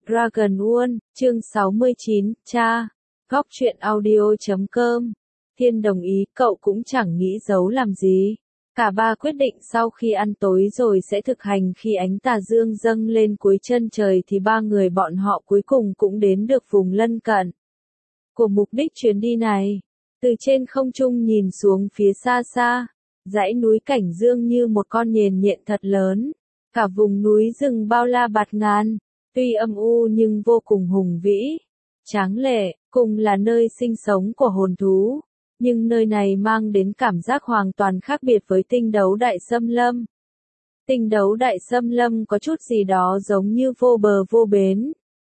Dragon World, chương 69, cha. Góc truyện audio.com. Thiên đồng ý, cậu cũng chẳng nghĩ giấu làm gì. Cả ba quyết định sau khi ăn tối rồi sẽ thực hành. Khi ánh tà dương dâng lên cuối chân trời thì ba người bọn họ cuối cùng cũng đến được vùng lân cận của mục đích chuyến đi này. Từ trên không trung nhìn xuống phía xa xa, dãy núi Cảnh Dương như một con nhện nhện thật lớn. Cả vùng núi rừng bao la bạt ngàn, tuy âm u nhưng vô cùng hùng vĩ, tráng lệ, cùng là nơi sinh sống của hồn thú. Nhưng nơi này mang đến cảm giác hoàn toàn khác biệt với Tinh Đấu Đại Xâm Lâm. Tinh Đấu Đại Xâm Lâm có chút gì đó giống như vô bờ vô bến,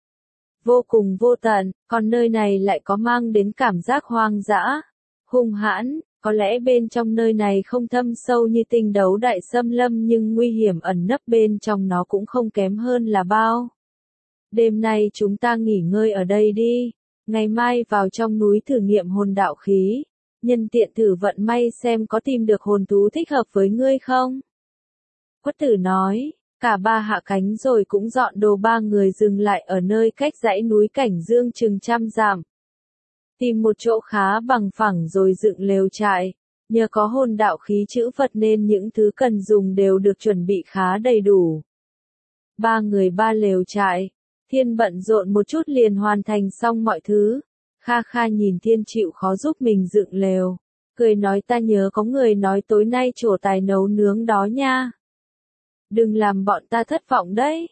vô cùng vô tận, còn nơi này lại có mang đến cảm giác hoang dã, hung hãn. Có lẽ bên trong nơi này không thâm sâu như Tinh Đấu Đại Xâm Lâm nhưng nguy hiểm ẩn nấp bên trong nó cũng không kém hơn là bao. Đêm nay chúng ta nghỉ ngơi ở đây đi, ngày mai vào trong núi thử nghiệm hồn đạo khí, nhân tiện thử vận may xem có tìm được hồn thú thích hợp với ngươi không. Quất Tử nói, cả ba hạ cánh rồi cũng dọn đồ. Ba người dừng lại ở nơi cách dãy núi Cảnh Dương chừng 100 dặm. Tìm một chỗ khá bằng phẳng rồi dựng lều trại. Nhờ có hồn đạo khí chữ vật nên những thứ cần dùng đều được chuẩn bị khá đầy đủ. Ba người ba lều trại. Thiên bận rộn một chút liền hoàn thành xong mọi thứ. Kha Kha nhìn Thiên chịu khó giúp mình dựng lều, cười nói ta nhớ có người nói tối nay trổ tài nấu nướng đó nha. Đừng làm bọn ta thất vọng đấy.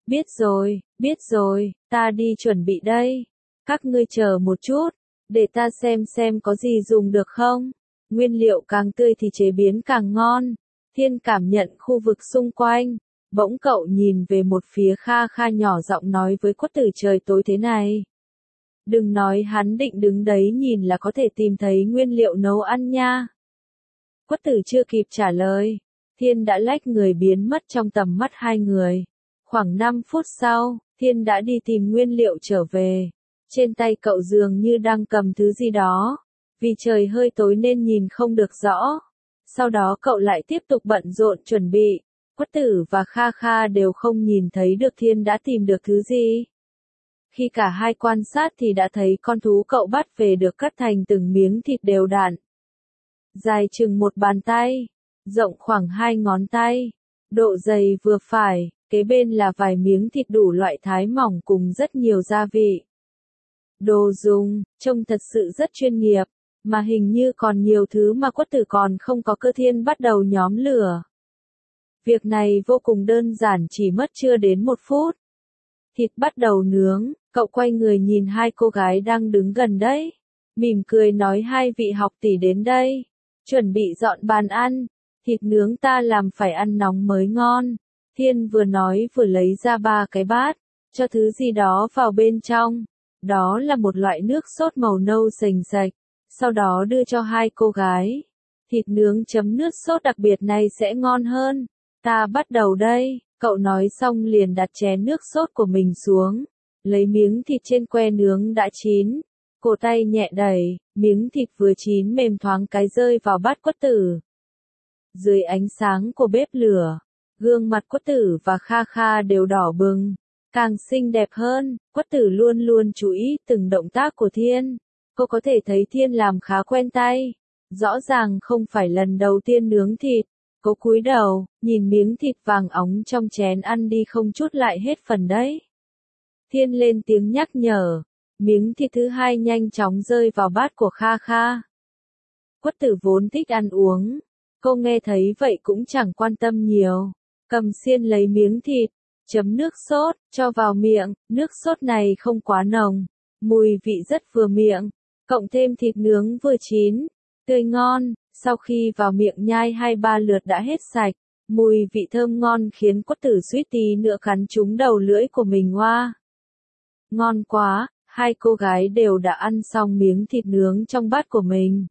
Biết rồi, ta đi chuẩn bị đây. Các ngươi chờ một chút, để ta xem có gì dùng được không. Nguyên liệu càng tươi thì chế biến càng ngon. Thiên cảm nhận khu vực xung quanh. Bỗng cậu nhìn về một phía. Kha Kha nhỏ giọng nói với Quất Tử trời tối thế này. Đừng nói hắn định đứng đấy nhìn là có thể tìm thấy nguyên liệu nấu ăn nha. Quất Tử chưa kịp trả lời, Thiên đã lách người biến mất trong tầm mắt hai người. Khoảng 5 phút sau, Thiên đã đi tìm nguyên liệu trở về. Trên tay cậu dường như đang cầm thứ gì đó. Vì trời hơi tối nên nhìn không được rõ. Sau đó cậu lại tiếp tục bận rộn chuẩn bị. Quất Tử và Kha Kha đều không nhìn thấy được Thiên đã tìm được thứ gì. Khi cả hai quan sát thì đã thấy con thú cậu bắt về được cắt thành từng miếng thịt đều đặn. Dài chừng một bàn tay, rộng khoảng 2 ngón tay, độ dày vừa phải, kế bên là vài miếng thịt đủ loại thái mỏng cùng rất nhiều gia vị. Đồ dùng, trông thật sự rất chuyên nghiệp, mà hình như còn nhiều thứ mà Quất Tử còn không có. Thiên bắt đầu nhóm lửa. Việc này vô cùng đơn giản, chỉ mất chưa đến 1 phút. Thịt bắt đầu nướng, cậu quay người nhìn hai cô gái đang đứng gần đấy. Mỉm cười nói hai vị học tỷ đến đây. Chuẩn bị dọn bàn ăn. Thịt nướng ta làm phải ăn nóng mới ngon. Thiên vừa nói vừa lấy ra 3 cái bát, cho thứ gì đó vào bên trong. Đó là một loại nước sốt màu nâu sền sạch. Sau đó đưa cho hai cô gái. Thịt nướng chấm nước sốt đặc biệt này sẽ ngon hơn. Ta bắt đầu đây. Cậu nói xong liền đặt chén nước sốt của mình xuống, lấy miếng thịt trên que nướng đã chín, cổ tay nhẹ đẩy, miếng thịt vừa chín mềm thoáng cái rơi vào bát Quất Tử. Dưới ánh sáng của bếp lửa, gương mặt Quất Tử và Kha Kha đều đỏ bừng, càng xinh đẹp hơn. Quất Tử luôn luôn chú ý từng động tác của Thiên. Cô có thể thấy Thiên làm khá quen tay, rõ ràng không phải lần đầu tiên nướng thịt. Cô cúi đầu, nhìn miếng thịt vàng óng trong chén ăn đi không chút lại hết phần đấy. Thiên lên tiếng nhắc nhở, miếng thịt thứ hai nhanh chóng rơi vào bát của Kha Kha. Quất Tử vốn thích ăn uống, cô nghe thấy vậy cũng chẳng quan tâm nhiều, cầm xiên lấy miếng thịt, chấm nước sốt, cho vào miệng. Nước sốt này không quá nồng, mùi vị rất vừa miệng, cộng thêm thịt nướng vừa chín, tươi ngon. Sau khi vào miệng nhai 2-3 lượt đã hết sạch, mùi vị thơm ngon khiến Quất Tử suýt tí nữa cắn trúng đầu lưỡi của mình. Hoa! Ngon quá, hai cô gái đều đã ăn xong miếng thịt nướng trong bát của mình.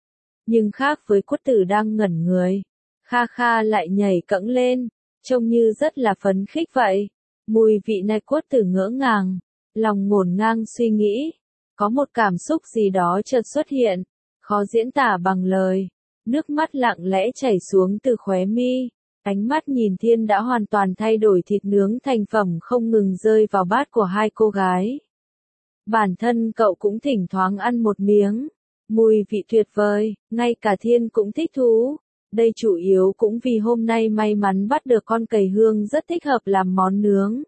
Nhưng khác với Quất Tử đang ngẩn người, Kha Kha lại nhảy cẫng lên, trông như rất là phấn khích vậy. Mùi vị này Quất Tử ngỡ ngàng, lòng ngổn ngang suy nghĩ, có một cảm xúc gì đó chợt xuất hiện. Khó diễn tả bằng lời, nước mắt lặng lẽ chảy xuống từ khóe mi, Ánh mắt nhìn Thiên đã hoàn toàn thay đổi, thịt nướng thành phẩm không ngừng rơi vào bát của hai cô gái. Bản thân cậu cũng thỉnh thoảng ăn một miếng. Mùi vị tuyệt vời, ngay cả Thiên cũng thích thú. Đây chủ yếu cũng vì hôm nay may mắn bắt được con cầy hương rất thích hợp làm món nướng.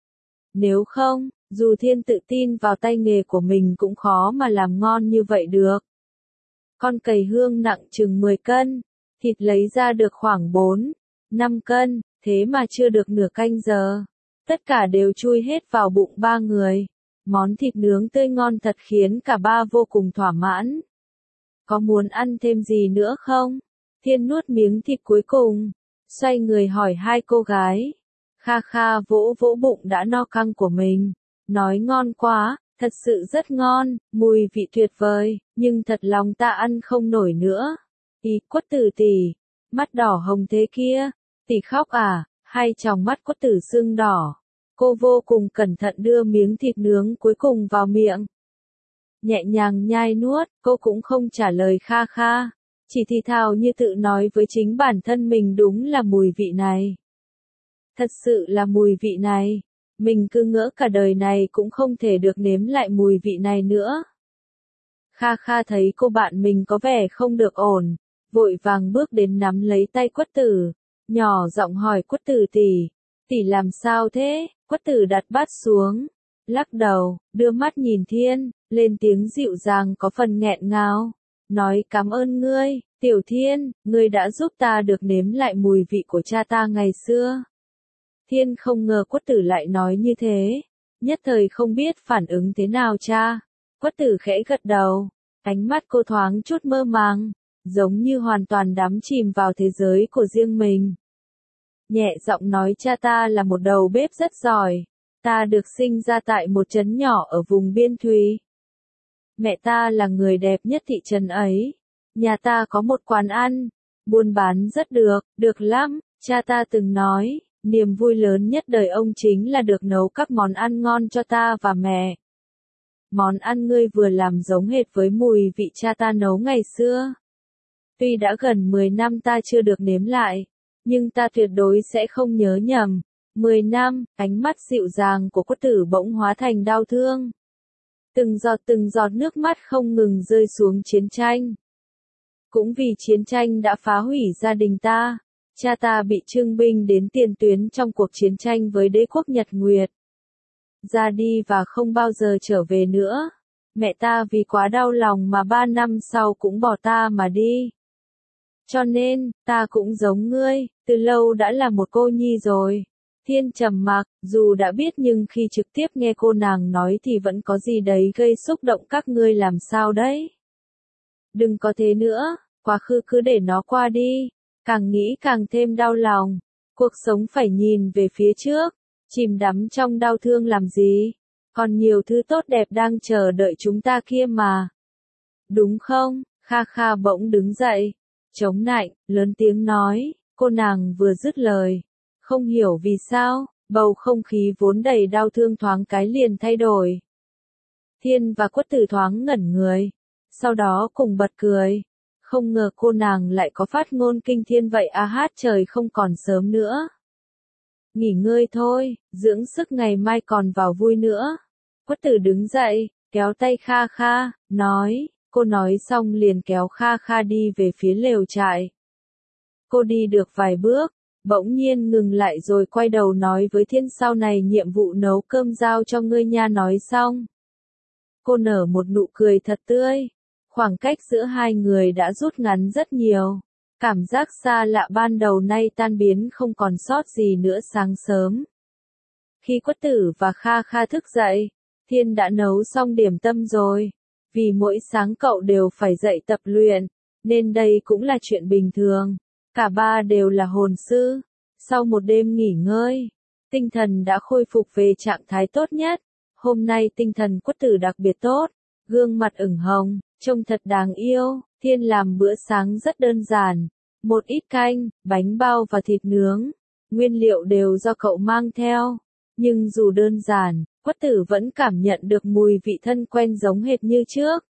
Nếu không, dù Thiên tự tin vào tay nghề của mình cũng khó mà làm ngon như vậy được. Con cầy hương nặng chừng 10 cân, thịt lấy ra được khoảng 4-5 cân, thế mà chưa được nửa canh giờ. Tất cả đều chui hết vào bụng ba người. Món thịt nướng tươi ngon thật khiến cả ba vô cùng thỏa mãn. Có muốn ăn thêm gì nữa không? Thiên nuốt miếng thịt cuối cùng, xoay người hỏi hai cô gái. Kha Kha vỗ vỗ bụng đã no căng của mình, nói ngon quá, thật sự rất ngon, mùi vị tuyệt vời, nhưng thật lòng ta ăn không nổi nữa. Ý Quất Tử tỷ, mắt đỏ hồng thế kia, tỷ khóc à? Hai tròng mắt Quất Tử sưng đỏ. Cô vô cùng cẩn thận đưa miếng thịt nướng cuối cùng vào miệng. Nhẹ nhàng nhai nuốt, cô cũng không trả lời Kha Kha, chỉ thì thào như tự nói với chính bản thân mình, đúng là mùi vị này. Thật sự là mùi vị này, mình cứ ngỡ cả đời này cũng không thể được nếm lại mùi vị này nữa. Kha Kha thấy cô bạn mình có vẻ không được ổn, vội vàng bước đến nắm lấy tay Quất Tử, nhỏ giọng hỏi Quất Tử tỷ, tỷ làm sao thế? Quất Tử đặt bát xuống, lắc đầu, đưa mắt nhìn Thiên, lên tiếng dịu dàng có phần nghẹn ngào, nói cảm ơn ngươi, Tiểu Thiên, ngươi đã giúp ta được nếm lại mùi vị của cha ta ngày xưa. Thiên không ngờ Quất Tử lại nói như thế, nhất thời không biết phản ứng thế nào cha. Quất Tử khẽ gật đầu, ánh mắt cô thoáng chút mơ màng, giống như hoàn toàn đắm chìm vào thế giới của riêng mình. Nhẹ giọng nói cha ta là một đầu bếp rất giỏi, ta được sinh ra tại một trấn nhỏ ở vùng biên thùy. Mẹ ta là người đẹp nhất thị trấn ấy, nhà ta có một quán ăn, buôn bán rất được lắm, cha ta từng nói. Niềm vui lớn nhất đời ông chính là được nấu các món ăn ngon cho ta và mẹ. Món ăn ngươi vừa làm giống hệt với mùi vị cha ta nấu ngày xưa. Tuy đã gần 10 năm ta chưa được nếm lại, nhưng ta tuyệt đối sẽ không nhớ nhầm. 10 năm, ánh mắt dịu dàng của Quất Tử bỗng hóa thành đau thương. Từng giọt nước mắt không ngừng rơi xuống chiến tranh. Cũng vì chiến tranh đã phá hủy gia đình ta. Cha ta bị trưng binh đến tiền tuyến trong cuộc chiến tranh với đế quốc Nhật Nguyệt. Ra đi và không bao giờ trở về nữa. Mẹ ta vì quá đau lòng mà 3 năm sau cũng bỏ ta mà đi. Cho nên, ta cũng giống ngươi, từ lâu đã là một cô nhi rồi. Thiên trầm mặc, dù đã biết nhưng khi trực tiếp nghe cô nàng nói thì vẫn có gì đấy gây xúc động. Các ngươi làm sao đấy? Đừng có thế nữa, quá khứ cứ để nó qua đi. Càng nghĩ càng thêm đau lòng, cuộc sống phải nhìn về phía trước, chìm đắm trong đau thương làm gì, còn nhiều thứ tốt đẹp đang chờ đợi chúng ta kia mà. Đúng không? Kha Kha bỗng đứng dậy, chống nạnh, lớn tiếng nói, cô nàng vừa dứt lời, không hiểu vì sao, bầu không khí vốn đầy đau thương thoáng cái liền thay đổi. Thiên và Quất Tử thoáng ngẩn người, sau đó cùng bật cười. Không ngờ cô nàng lại có phát ngôn kinh thiên vậy à, hát trời không còn sớm nữa. Nghỉ ngơi thôi, dưỡng sức ngày mai còn vào vui nữa. Quất Tử đứng dậy, kéo tay Kha Kha, nói, cô nói xong liền kéo Kha Kha đi về phía lều trại. Cô đi được vài bước, bỗng nhiên ngừng lại rồi quay đầu nói với Thiên, sau này nhiệm vụ nấu cơm giao cho ngươi nha. Nói xong, cô nở một nụ cười thật tươi. Khoảng cách giữa hai người đã rút ngắn rất nhiều. Cảm giác xa lạ ban đầu nay tan biến không còn sót gì nữa. Sáng sớm, khi Quất Tử và Kha Kha thức dậy, Thiên đã nấu xong điểm tâm rồi. Vì mỗi sáng cậu đều phải dậy tập luyện, nên đây cũng là chuyện bình thường. Cả ba đều là hồn sư. Sau một đêm nghỉ ngơi, tinh thần đã khôi phục về trạng thái tốt nhất. Hôm nay tinh thần Quất Tử đặc biệt tốt, gương mặt ửng hồng, trông thật đáng yêu. Thiên làm bữa sáng rất đơn giản, một ít canh, bánh bao và thịt nướng. Nguyên liệu đều do cậu mang theo, nhưng dù đơn giản, Quất Tử vẫn cảm nhận được mùi vị thân quen giống hệt như trước.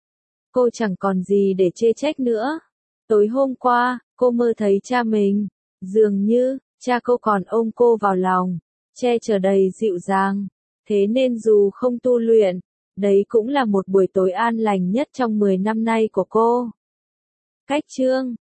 Cô chẳng còn gì để chê trách nữa. Tối hôm qua, cô mơ thấy cha mình, Dường như, cha cô còn ôm cô vào lòng, che chở đầy dịu dàng. Thế nên dù không tu luyện, đấy cũng là một buổi tối an lành nhất trong 10 năm nay của cô. Cách chương